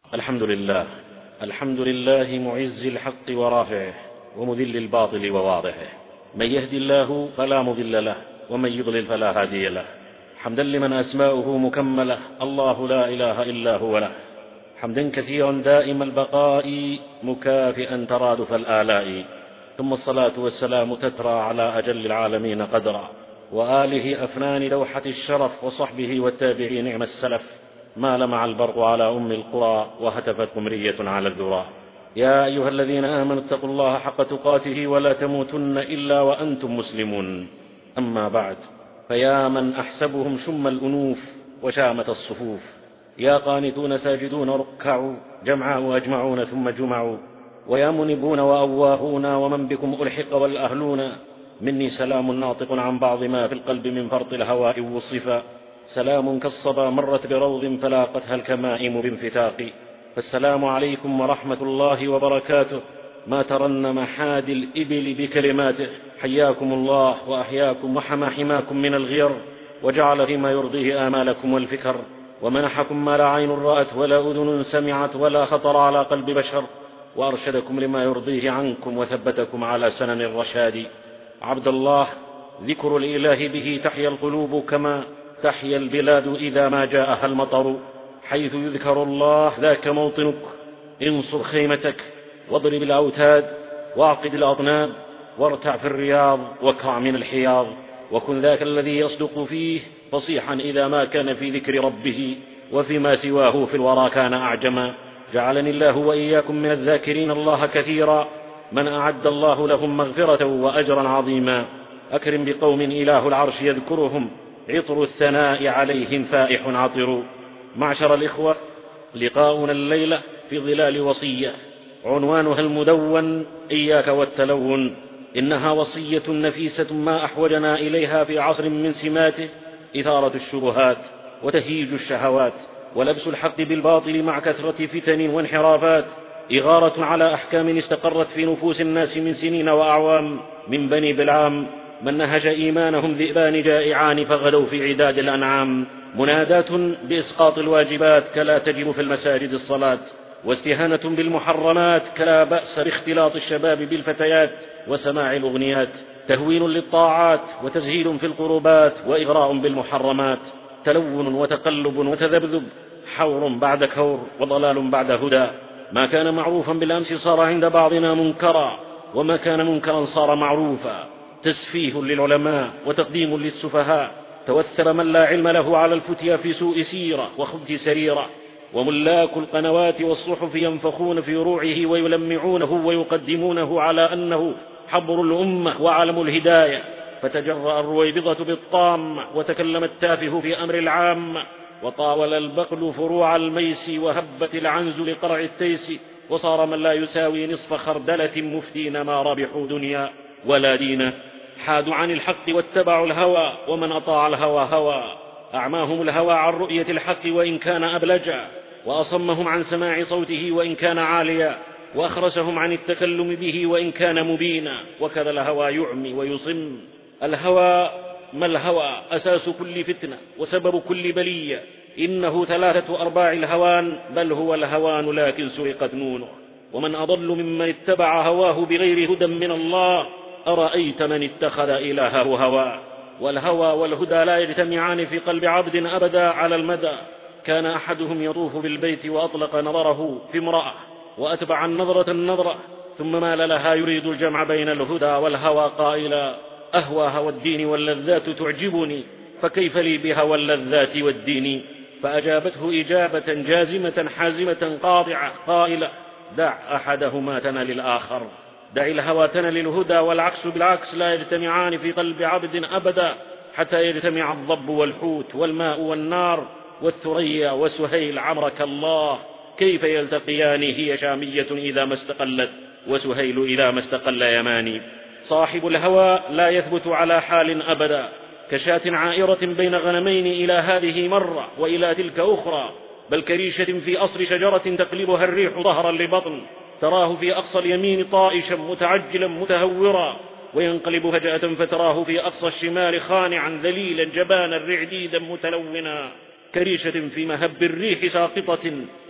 الحمد لله معز الحق ورافعه ومذل الباطل وواضحه. من يهدي الله فلا مضل له ومن يضلل فلا هادي له. حمدا لمن أسماؤه مكملة، الله لا إله إلا هو له. حمدا كثيرا دائم البقاء مكافئا ترادف الآلاء. ثم الصلاة والسلام تترى على أجل العالمين قدرا، وآله أفنان لوحة الشرف، وصحبه والتابعين نعم السلف. ما لمع البرق على أم القرى وهتفت قمرية على الذرى. يا أيها الذين آمنوا اتقوا الله حق تقاته ولا تموتن إلا وأنتم مسلمون. أما بعد، فيا من أحسبهم شم الأنوف وشامة الصفوف، يا قانتون ساجدون ركعوا جمعاء أجمعون ثم جمعوا، ويا منبون وأواهون ومن بكم ألحق والأهلون، مني سلام ناطق عن بعض ما في القلب من فرط الهواء والصفا. سلام كالصبا مرت بروض فلاقتها الكمائم بانفتاق. فالسلام عليكم ورحمة الله وبركاته. ما ترنم حاد الإبل بكلماته. حياكم الله وأحياكم وحمى حماكم من الغير، وجعل فيما يرضيه آمالكم والفكر، ومنحكم ما لا عين رأت ولا أذن سمعت ولا خطر على قلب بشر، وأرشدكم لما يرضيه عنكم وثبتكم على سنن الرشاد. عبد الله، ذكر الإله به تحيا القلوب كما تحيا البلاد إذا ما جاءها المطر. حيث يذكر الله ذاك موطنك. انصر خيمتك واضرب الأوتاد واعقد الأطناب وارتع في الرياض واكرع من الحياض، وكن ذاك الذي يصدق فيه فصيحا إذا ما كان في ذكر ربه، وفيما سواه في الورى كان أعجما. جعلني الله وإياكم من الذاكرين الله كثيرا، من أعد الله لهم مغفرة وأجرا عظيما. أكرم بقوم إله العرش يذكرهم، عطر الثناء عليهم فائح عطر. معشر الإخوة، لقاؤنا الليلة في ظلال وصية عنوانها المدون: إياك والتلون. إنها وصية نفيسة ما أحوجنا إليها في عصر من سماته إثارة الشبهات وتهيج الشهوات، ولبس الحق بالباطل مع كثرة فتن وانحرافات، إغارة على أحكام استقرت في نفوس الناس من سنين وأعوام. من بني بلعام من نهج إيمانهم ذئبان جائعان فغدوا في عداد الأنعام. منادات بإسقاط الواجبات كلا تجب في المساجد الصلاة، واستهانة بالمحرمات كلا بأس باختلاط الشباب بالفتيات وسماع الأغنيات. تهوين للطاعات وتزهيد في القربات وإغراء بالمحرمات. تلون وتقلب وتذبذب، حور بعد كور وضلال بعد هدى. ما كان معروفا بالأمس صار عند بعضنا منكرا، وما كان منكرا صار معروفا. تسفيه للعلماء وتقديم للسفهاء. توثر من لا علم له على الفتيا في سوء سيرة وخبث سريرة. وملاك القنوات والصحف ينفخون في روعه ويلمعونه ويقدمونه على أنه حبر الأمة وعلم الهداية. فتجرأ الرويبضة بالطام وتكلم التافه في أمر العام، وطاول البقل فروع الميس وهبت العنز لقرع التيس. وصار من لا يساوي نصف خردلة مفتين ما ربحوا دنيا ولا دين. حادوا عن الحق واتبعوا الهوى، ومن أطاع الهوى هوى. أعماهم الهوى عن رؤية الحق وإن كان أبلجا، وأصمهم عن سماع صوته وإن كان عاليا، وأخرسهم عن التكلم به وإن كان مبينا. وكذا الهوى يعمي ويصم. الهوى ما الهوى؟ أساس كل فتنة وسبب كل بلية. إنه 3 أرباع الهوان، بل هو الهوان لكن سرقت نونه. ومن أضل ممن اتبع هواه بغير هدى من الله. أرأيت من اتخذ إلهه هواه. والهوى والهدى لا يجتمعان في قلب عبد أبدا على المدى. كان أحدهم يطوف بالبيت وأطلق نظره في امرأة، وأتبع النظرة ثم مال لها يريد الجمع بين الهدى والهوى قائلا: أهوى هوى الدين واللذات تعجبني، فكيف لي بهوى اللذات والدين؟ فأجابته إجابة جازمة حازمة قاطعة قائلة: دع أحدهما تنل الآخر. دع الهوى تنل الهدى، والعكس بالعكس لا يجتمعان في قلب عبد أبدا حتى يجتمع الضب والحوت والماء والنار والثريا وسهيل عمرك الله. كيف يلتقيان؟ هي شامية إذا ما استقلت، وسهيل إذا ما استقل يماني. صاحب الهوى لا يثبت على حال أبدا، كشاة عائرة بين غنمين، إلى هذه مرة وإلى تلك أخرى، بل كريشة في أصل شجرة تقلبها الريح ظهرا لبطن. تراه في أقصى اليمين طائشا متعجلا متهورا، وينقلب فجأة فتراه في أقصى الشمال خانعا ذليلا جبانا رعديدا متلونا. كريشة في مهب الريح ساقطة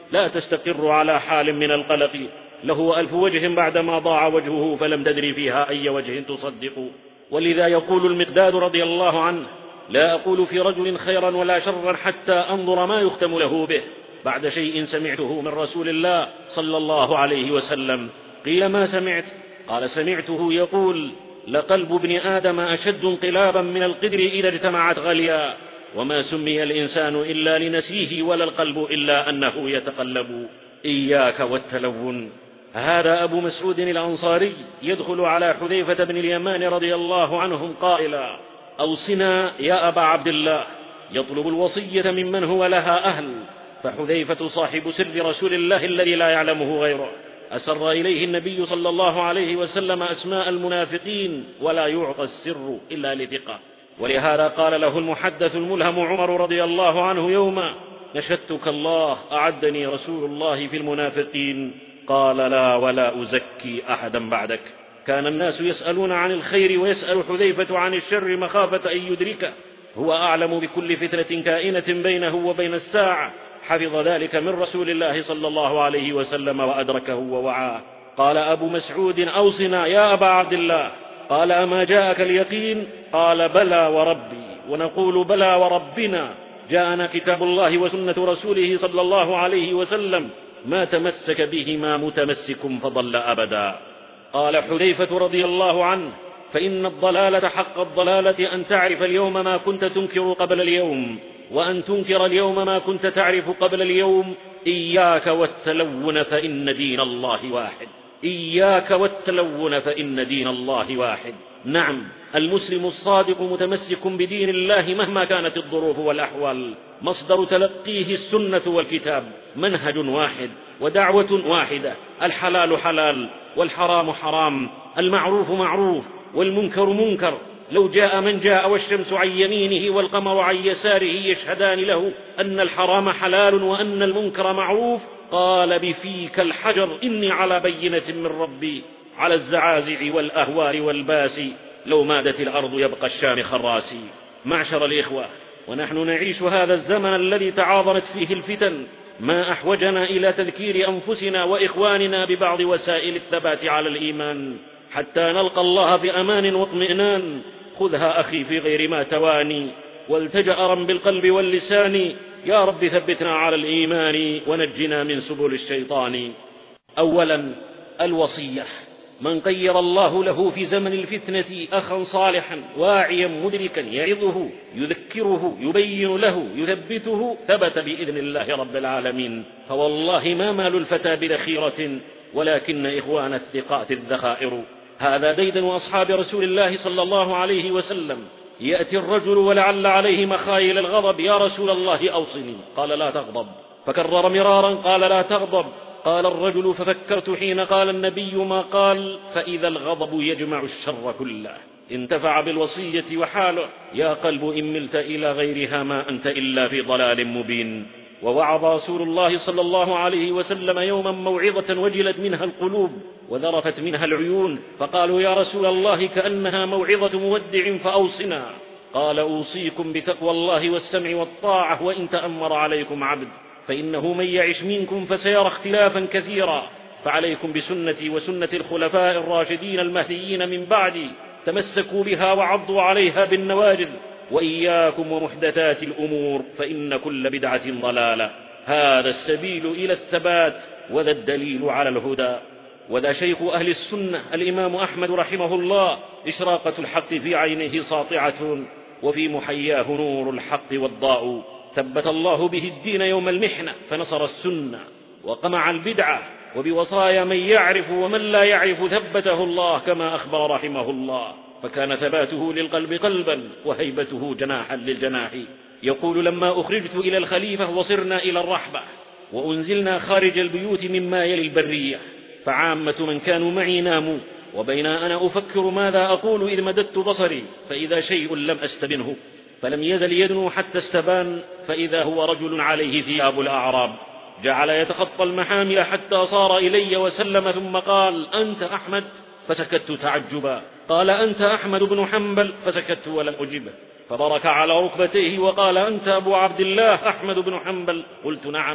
لا تستقر على حال من القلق، له 1000 وجه بعدما ضاع وجهه فلم تدري فيها أي وجه تصدق. ولذا يقول المقداد رضي الله عنه: لا أقول في رجل خيرا ولا شرا حتى أنظر ما يختم له به، بعد شيء سمعته من رسول الله صلى الله عليه وسلم. قيل: ما سمعت؟ قال: سمعته يقول: لقلب ابن آدم أشد انقلابا من القدر إذا اجتمعت غليا، وما سمي الإنسان إلا لنسيه ولا القلب إلا أنه يتقلب. إياك والتلون. هذا أبو مسعود الأنصاري يدخل على حذيفة بن اليمان رضي الله عنهم قائلا: أوصنا يا أبا عبد الله، يطلب الوصية ممن هو لها أهل. فحذيفة صاحب سر رسول الله الذي لا يعلمه غيره، أسر إليه النبي صلى الله عليه وسلم أسماء المنافقين، ولا يعطى السر إلا لثقة. ولهذا قال له المحدث الملهم عمر رضي الله عنه يوما: نشدتك الله، أعدني رسول الله في المنافقين. قال: لا ولا أزكي أحدا بعدك. كان الناس يسألون عن الخير ويسأل حذيفة عن الشر مخافة أن يدركه، هو أعلم بكل فتنة كائنة بينه وبين الساعة، حفظ ذلك من رسول الله صلى الله عليه وسلم وأدركه ووعاه. قال أبو مسعود: أوصنا يا أبا عبد الله. قال: أما جاءك اليقين؟ قال: بلى وربي. ونقول: بلى وربنا. جاءنا كتاب الله وسنة رسوله صلى الله عليه وسلم، ما تمسك بهما متمسك فضل أبدا. قال حذيفة رضي الله عنه: فإن الضلالة حق الضلالة أن تعرف اليوم ما كنت تنكر قبل اليوم، وأن تنكر اليوم ما كنت تعرف قبل اليوم. إياك والتلون فإن دين الله واحد. إياك والتلون فإن دين الله واحد. نعم، المسلم الصادق متمسك بدين الله مهما كانت الظروف والأحوال، مصدر تلقيه السنة والكتاب، منهج واحد ودعوة واحدة. الحلال حلال والحرام حرام، المعروف معروف والمنكر منكر. لو جاء من جاء والشمس عن يمينه والقمر عن يساره يشهدان له أن الحرام حلال وأن المنكر معروف، قال: بفيك الحجر، إني على بينة من ربي. على الزعازع والأهوار والباسي، لو مادت الأرض يبقى الشامخ الراسي. معشر الإخوة، ونحن نعيش هذا الزمن الذي تعاظمت فيه الفتن، ما أحوجنا إلى تذكير أنفسنا وإخواننا ببعض وسائل الثبات على الإيمان حتى نلقى الله بأمان واطمئنان. خذها أخي في غير ما تواني، والتجأ بالقلب واللسان. يا رب ثبتنا على الإيمان ونجنا من سبل الشيطان. أولا، الوصية. من قير الله له في زمن الفتنة أخا صالحا واعيا مدركا يعظه يذكره يبين له يثبته، ثبت بإذن الله رب العالمين. فوالله ما مال الفتى بذخيرة، ولكن إخوان الثقات الذخائر. هذا ديدن أصحاب رسول الله صلى الله عليه وسلم. يأتي الرجل ولعل عليه مخايل الغضب: يا رسول الله أوصني. قال: لا تغضب. فكرر مرارا: قال: لا تغضب. قال الرجل: ففكرت حين قال النبي ما قال، فإذا الغضب يجمع الشر كله. انتفع بالوصية وحاله: يا قلب إن ملت إلى غيرها ما أنت إلا في ضلال مبين. ووعظ رسول الله صلى الله عليه وسلم يوما موعظة وجلت منها القلوب وذرفت منها العيون، فقالوا: يا رسول الله كأنها موعظة مودع فأوصنا. قال: أوصيكم بتقوى الله والسمع والطاعة، وإن تأمر عليكم عبد، فإنه من يعش منكم فسيرى اختلافا كثيرا، فعليكم بسنتي وسنة الخلفاء الراشدين المهديين من بعدي، تمسكوا بها وعضوا عليها بالنواجذ، وإياكم ومحدثات الأمور، فإن كل بدعة ضلالة. هذا السبيل إلى الثبات، وذا الدليل على الهدى. وذا شيخ أهل السنة الإمام أحمد رحمه الله: إشراقة الحق في عينه ساطعة، وفي محياه نور الحق والضاء. ثبت الله به الدين يوم المحنة، فنصر السنة وقمع البدعة، وبوصايا من يعرف ومن لا يعرف ثبته الله كما أخبر رحمه الله. فكان ثباته للقلب قلبا، وهيبته جناحا للجناح. يقول: لما أخرجت إلى الخليفة وصرنا إلى الرحبة، وأنزلنا خارج البيوت مما يلي البرية، فعامة من كانوا معي ناموا، وبين أنا أفكر ماذا أقول إذ مددت بصري، فإذا شيء لم أستبنه، فلم يزل يدنو حتى استبان، فإذا هو رجل عليه ثياب الأعراب، جعل يتخطى المحامل حتى صار إلي وسلم، ثم قال: أنت أحمد؟ فسكت تعجبا. قال: أنت أحمد بن حنبل؟ فسكت ولم أجبه. فبرك على ركبتيه وقال: أنت أبو عبد الله أحمد بن حنبل؟ قلت: نعم.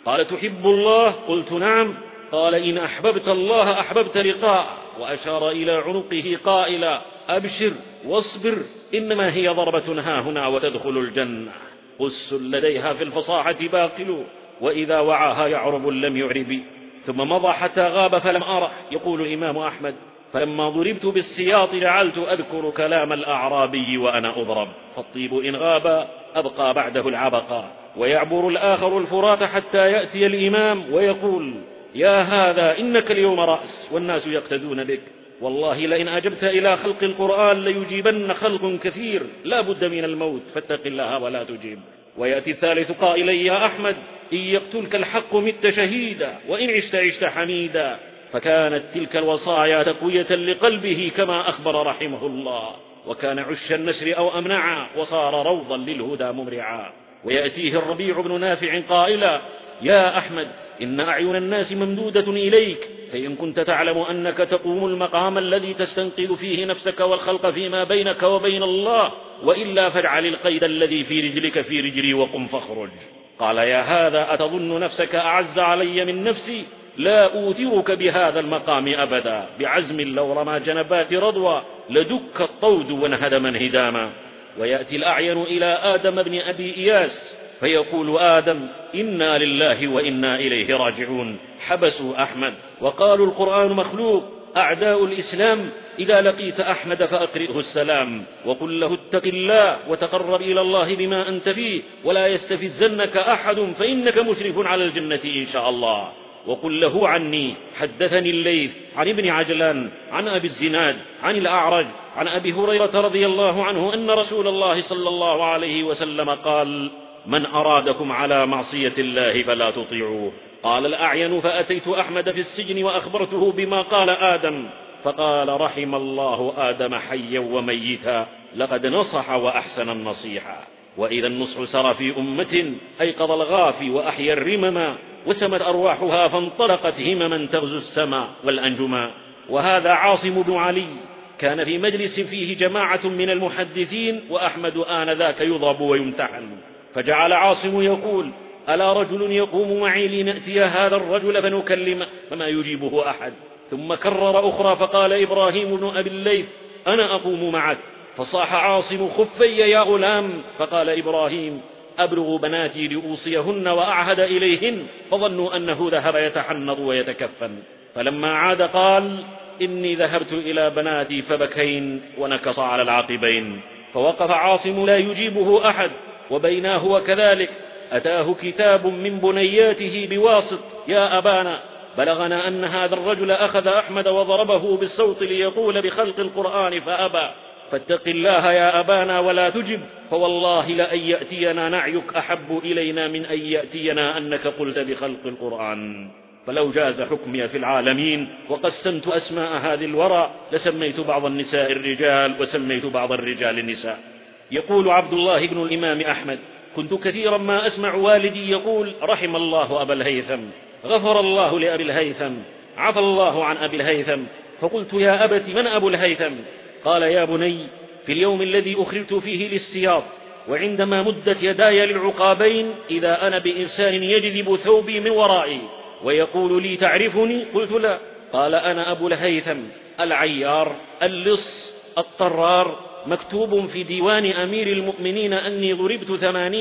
قال: تحب الله؟ قلت: نعم. قال: إن أحببت الله أحببت لقاءه، وأشار إلى عنقه قائلا: أبشر واصبر، إنما هي ضربة هاهنا وتدخل الجنة، قس لديها في الفصاحة باقل، وإذا وعاها يعرب لم يعرب. ثم مضى حتى غاب فلم أره. يقول الإمام أحمد: فلما ضربت بالسياط جعلت أذكر كلام الأعرابي وأنا أضرب، فالطيب إن غاب أبقى بعده العبقى. ويعبر الآخر الفرات حتى يأتي الإمام ويقول: يا هذا إنك اليوم رأس والناس يقتدون بك، والله لئن أجبت إلى خلق القرآن ليجيبن خلق كثير، لا بد من الموت فاتق الله ولا تجيب. ويأتي الثالث قائلا: يا أحمد إن يقتلك الحق مت شهيدا، وإن عشت عشت حميدا. فكانت تلك الوصايا تقوية لقلبه كما أخبر رحمه الله، وكان عش النسر أو أمنعا، وصار روضا للهدى ممرعا. ويأتيه الربيع بن نافع قائلا: يا أحمد إن أعين الناس ممدودة إليك، فإن كنت تعلم أنك تقوم المقام الذي تستنقذ فيه نفسك والخلق فيما بينك وبين الله، وإلا فاجعل القيد الذي في رجلك في رجلي وقم فاخرج. قال: يا هذا أتظن نفسك أعز علي من نفسي؟ لا أوثرك بهذا المقام أبدا، بعزم لو رمى جنبات رضوى لدك الطود وانهدم انهداما. ويأتي الأعين إلى آدم بن أبي إياس فيقول آدم: إنا لله وإنا إليه راجعون. حبسوا أحمد وقالوا: القرآن مخلوق. أعداء الإسلام: إذا لقيت أحمد فأقرئه السلام، وقل له اتق الله وتقرب إلى الله بما أنت فيه، ولا يستفزنك أحد فإنك مشرف على الجنة إن شاء الله. وقل له عني حدثني الليث عن ابن عجلان عن أبي الزناد عن الأعرج عن أبي هريرة رضي الله عنه أن رسول الله صلى الله عليه وسلم قال: من أرادكم على معصية الله فلا تطيعوه. قال الأعين: فأتيت أحمد في السجن وأخبرته بما قال آدم، فقال: رحم الله آدم حيا وميتا، لقد نصح وأحسن النصيحة. وإذا النصح سر في أمة أيقظ الغافي وأحيا الرمما، وسمت أرواحها فانطلقت همما تغزو السماء والأنجما. وهذا عاصم بن علي كان في مجلس فيه جماعة من المحدثين، وأحمد آنذاك يضرب ويمتحن، فجعل عاصم يقول: ألا رجل يقوم معي لنأتي هذا الرجل فنكلمه؟ فما يجيبه أحد. ثم كرر أخرى فقال إبراهيم بن أبي الليث: أنا أقوم معك. فصاح عاصم: خفي يا غلام. فقال إبراهيم: أبلغ بناتي لأوصيهن وأعهد إليهن. فظنوا أنه ذهب يتحنظ ويتكفن، فلما عاد قال: إني ذهبت إلى بناتي فبكين، ونكص على العقبين. فوقف عاصم لا يجيبه أحد. وبيناه وكذلك أتاه كتاب من بنياته بواسط: يا أبانا بلغنا أن هذا الرجل أخذ أحمد وضربه بالصوت ليقول بخلق القرآن فأبى، فاتق الله يا أبانا ولا تجب، فوالله لأن يأتينا نعيك أحب إلينا من أن يأتينا أنك قلت بخلق القرآن. فلو جاز حكمي في العالمين وقسمت أسماء هذه الورى لسميت بعض النساء الرجال وسميت بعض الرجال النساء. يقول عبد الله بن الإمام أحمد: كنت كثيرا ما أسمع والدي يقول: رحم الله أبا الهيثم، غفر الله لأبي الهيثم، عفى الله عن أبي الهيثم. فقلت: يا أبت من أبو الهيثم؟ قال: يا بني، في اليوم الذي أخرجت فيه للسياط، وعندما مدت يداي للعقابين، إذا أنا بإنسان يجذب ثوبي من ورائي ويقول لي: تعرفني؟ قلت: لا. قال: أنا أبو الهيثم العيار اللص الطرار، مكتوب في ديوان أمير المؤمنين أني ضربت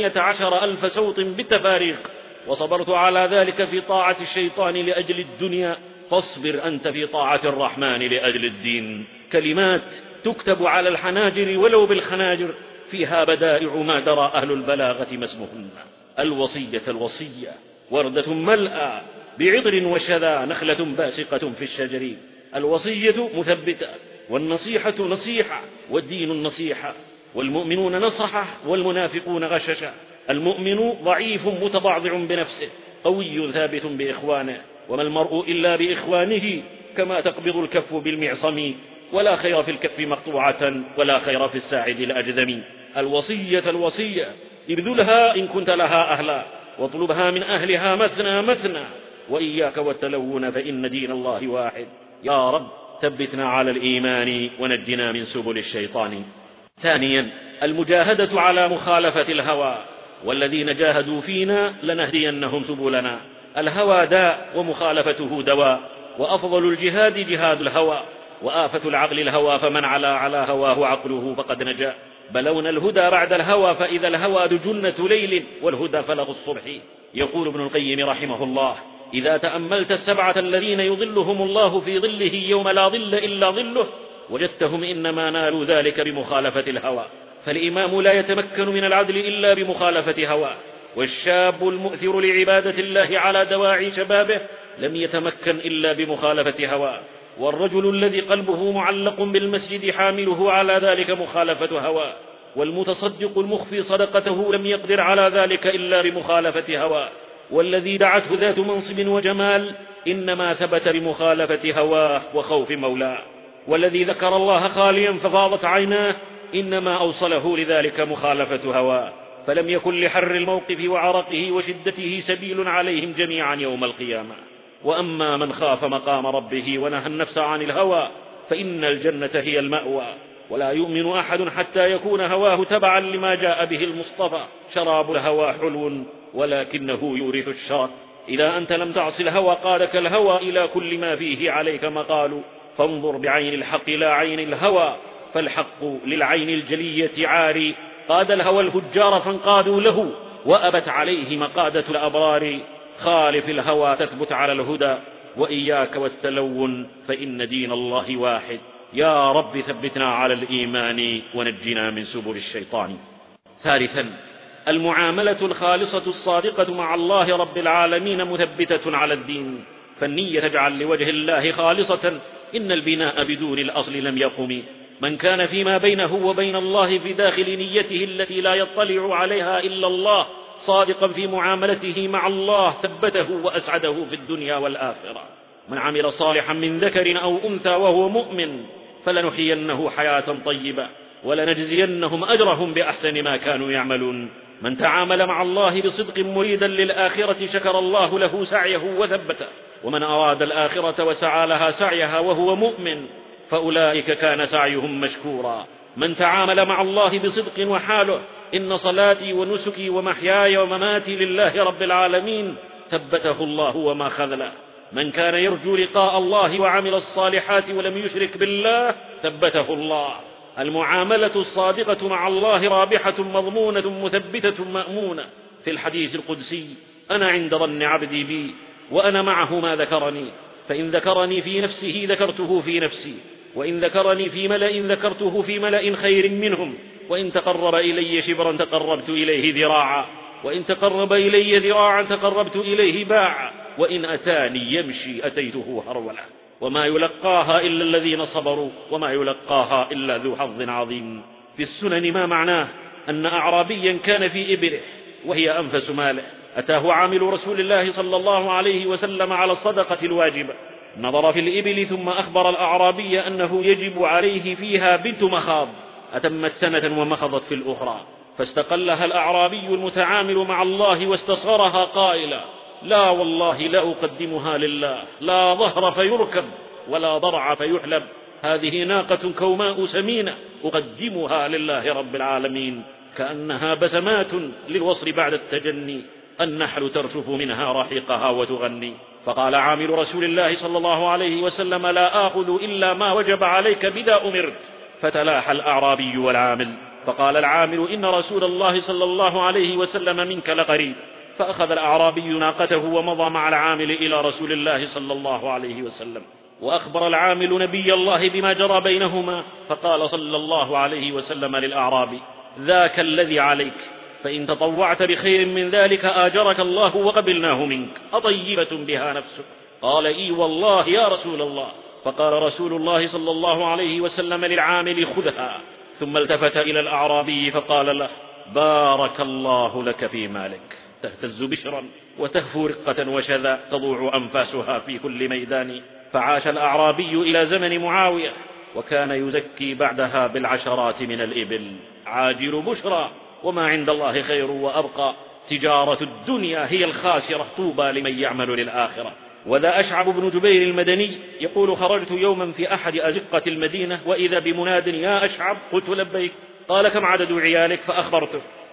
18,000 صوت بالتفاريق، وصبرت على ذلك في طاعة الشيطان لأجل الدنيا، فاصبر أنت في طاعة الرحمن لأجل الدين. كلمات تكتب على الحناجر ولو بالخناجر، فيها بدائع ما درى أهل البلاغة ما اسمهن. الوصية وردة ملأى بعطر وشذا، نخلة باسقة في الشجر. الوصية مثبتة، والنصيحة نصيحة، والدين النصيحة. والمؤمنون نصحة والمنافقون غششة. المؤمن ضعيف متضعضع بنفسه، قوي ثابت بإخوانه، وما المرء إلا بإخوانه، كما تقبض الكف بالمعصم، ولا خير في الكف مقطوعة، ولا خير في الساعد الأجذم. الوصية ابذلها إن كنت لها أهلا، واطلبها من أهلها مثنى، وإياك والتلون فإن دين الله واحد. يا رب ثبتنا على الإيمان ونجنا من سبل الشيطان. ثانيا، المجاهدة على مخالفة الهوى. والذين جاهدوا فينا لنهدينهم سبلنا. الهوى داء ومخالفته دواء، وأفضل الجهاد جهاد الهوى، وآفة العقل الهوى، فمن على هواه عقله فقد نجا. بلونا الهدى بعد الهوى، فإذا الهوى جنة ليل والهدى فلغ الصبح. يقول ابن القيم رحمه الله: إذا تأملت السبعة الذين يظلهم الله في ظله يوم لا ظل إلا ظله، وجدتهم إنما نالوا ذلك بمخالفة الهوى. فالإمام لا يتمكن من العدل إلا بمخالفة هواه، والشاب المؤثر لعبادة الله على دواعي شبابه لم يتمكن إلا بمخالفة هواه، والرجل الذي قلبه معلق بالمسجد حامله على ذلك مخالفة هواه، والمتصدق المخفي صدقته لم يقدر على ذلك إلا بمخالفة هواه، والذي دعته ذات منصب وجمال إنما ثبت بمخالفة هواه وخوف مولاه، والذي ذكر الله خاليا ففاضت عيناه إنما أوصله لذلك مخالفة هواه، فلم يكن لحر الموقف وعرقه وشدته سبيل عليهم جميعا يوم القيامة. وأما من خاف مقام ربه ونهى النفس عن الهوى فإن الجنة هي المأوى. ولا يؤمن أحد حتى يكون هواه تبعا لما جاء به المصطفى. شراب الهوى حلو ولكنه يورث الشر. إذا أنت لم تعص الهوى قادك الهوى إلى كل ما فيه عليك مقال. فانظر بعين الحق لا عين الهوى، فالحق للعين الجلية عاري. قاد الهوى الفجار فانقادوا له، وأبت عليه مقادة الأبرار. خالف الهوى تثبت على الهدى، وإياك والتلون فإن دين الله واحد. يا رب ثبتنا على الإيمان ونجنا من سبل الشيطان. ثالثا، المعاملة الخالصة الصادقة مع الله رب العالمين مثبتة على الدين، فالنية تجعل لوجه الله خالصة. إن البناء بدون الأصل لم يقم. من كان فيما بينه وبين الله في داخل نيته التي لا يطلع عليها إلا الله صادقا في معاملته مع الله ثبته وأسعده في الدنيا والآخرة. من عمل صالحا من ذكر أو أنثى وهو مؤمن فلنحيينه حياة طيبة ولنجزينهم أجرهم بأحسن ما كانوا يعملون. من تعامل مع الله بصدق مريدا للآخرة شكر الله له سعيه وثبته. ومن أراد الآخرة وسعى لها سعيها وهو مؤمن فأولئك كان سعيهم مشكورا. من تعامل مع الله بصدق وحاله إن صلاتي ونسكي ومحياي ومماتي لله رب العالمين ثبته الله وما خذله. من كان يرجو لقاء الله وعمل الصالحات ولم يشرك بالله ثبته الله. المعاملة الصادقة مع الله رابحة مضمونة مثبتة مأمونة. في الحديث القدسي: أنا عند ظن عبدي بي وأنا معه ما ذكرني، فإن ذكرني في نفسه ذكرته في نفسي، وإن ذكرني في ملأ ذكرته في ملأ خير منهم، وإن تقرب إلي شبرا تقربت إليه ذراعا، وإن تقرب إلي ذراعا تقربت إليه باعا، وإن أتاني يمشي أتيته هرولا. وما يلقاها إلا الذين صبروا وما يلقاها إلا ذو حظ عظيم. في السنن ما معناه أن أعرابيا كان في إبله وهي أنفس ماله، أتاه عامل رسول الله صلى الله عليه وسلم على الصدقة الواجبة، نظر في الإبل ثم أخبر الأعرابي أنه يجب عليه فيها بنت مخاض، أتمت سنة ومخضت في الأخرى، فاستقلها الأعرابي المتعامل مع الله واستصغرها قائلا: لا والله لا أقدمها لله، لا ظهر فيركب ولا ضرع فيحلب، هذه ناقة كوماء سمينة أقدمها لله رب العالمين، كأنها بسمات للوصل بعد التجني، النحل ترشف منها رحيقها وتغني. فقال عامل رسول الله صلى الله عليه وسلم: لا آخذ إلا ما وجب عليك بذا أمرت. فتلاحى الأعرابي والعامل، فقال العامل: إن رسول الله صلى الله عليه وسلم منك لقريب. فأخذ الأعرابي ناقته ومضى مع العامل إلى رسول الله صلى الله عليه وسلم، وأخبر العامل نبي الله بما جرى بينهما، فقال صلى الله عليه وسلم للأعرابي: ذاك الذي عليك، فإن تطوعت بخير من ذلك آجرك الله وقبلناه منك، أطيبة بها نفسك؟ قال: إي والله يا رسول الله. فقال رسول الله صلى الله عليه وسلم للعامل: خذها. ثم التفت إلى الأعرابي فقال له: بارك الله لك في مالك. تهتز بشرا وتهفو رقة وشذا تضوع أنفاسها في كل ميدان. فعاش الأعرابي إلى زمن معاوية، وكان يزكي بعدها بالعشرات من الإبل. عاجل بشرى وما عند الله خير وأبقى، تجارة الدنيا هي الخاسرة، طوبى لمن يعمل للآخرة. وذا أشعب بن جبير المدني يقول: خرجت يوما في أحد أزقة المدينة وإذا بمناد: يا أشعب. قلت: لبيك. قال: كم عدد عيالك؟ فأخبرته.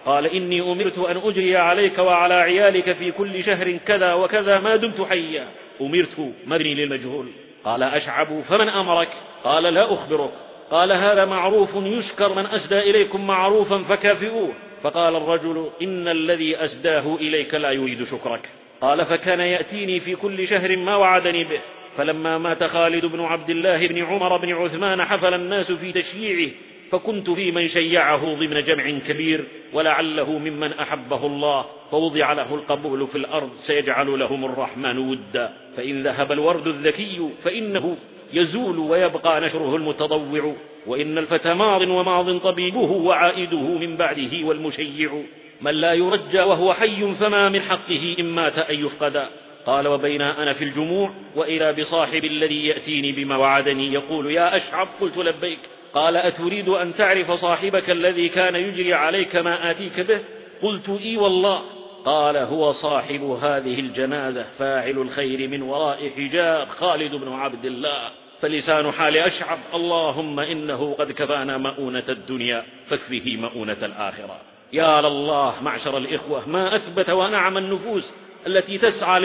قال إني أمرت أن أجري عليك وعلى عيالك في كل شهر كذا وكذا ما دمت حيا. أمرت مبني للمجهول. قال أشعب فمن أمرك؟ قال لا أخبرك. قال هذا معروف يشكر، من أسدى إليكم معروفا فكافئوه. فقال الرجل إن الذي أسداه إليك لا يريد شكرك. قال فكان يأتيني في كل شهر ما وعدني به. فلما مات خالد بن عبد الله بن عمر بن عثمان حفل الناس في تشييعه، فكنت في من شيعه ضمن جمع كبير، ولعله ممن أحبه الله فوضع له القبول في الأرض سيجعل لهم الرحمن ودا. فإن ذهب الورد الذكي فإنه يزول ويبقى نشره المتضوع، وإن الفتى ماض وماض طبيبه وعائده من بعده والمشيع. من لا يرجى وهو حي فما من حقه إن مات أن يفقدا. قال وبين أنا في الجموع وإذا بصاحب الذي يأتيني بما وعدني يقول يا أشعب. قلت لبيك. قال أتريد أن تعرف صاحبك الذي كان يجري عليك ما آتيك به؟ قلت إي والله. قال هو صاحب هذه الجنازة فاعل الخير من وراء حجاب خالد بن عبد الله. فلسان حال أشعب اللهم إنه قد كفانا مؤونة الدنيا فاكفه مؤونة الآخرة. يا لله معشر الإخوة ما أثبت ونعم النفوس التي تسعى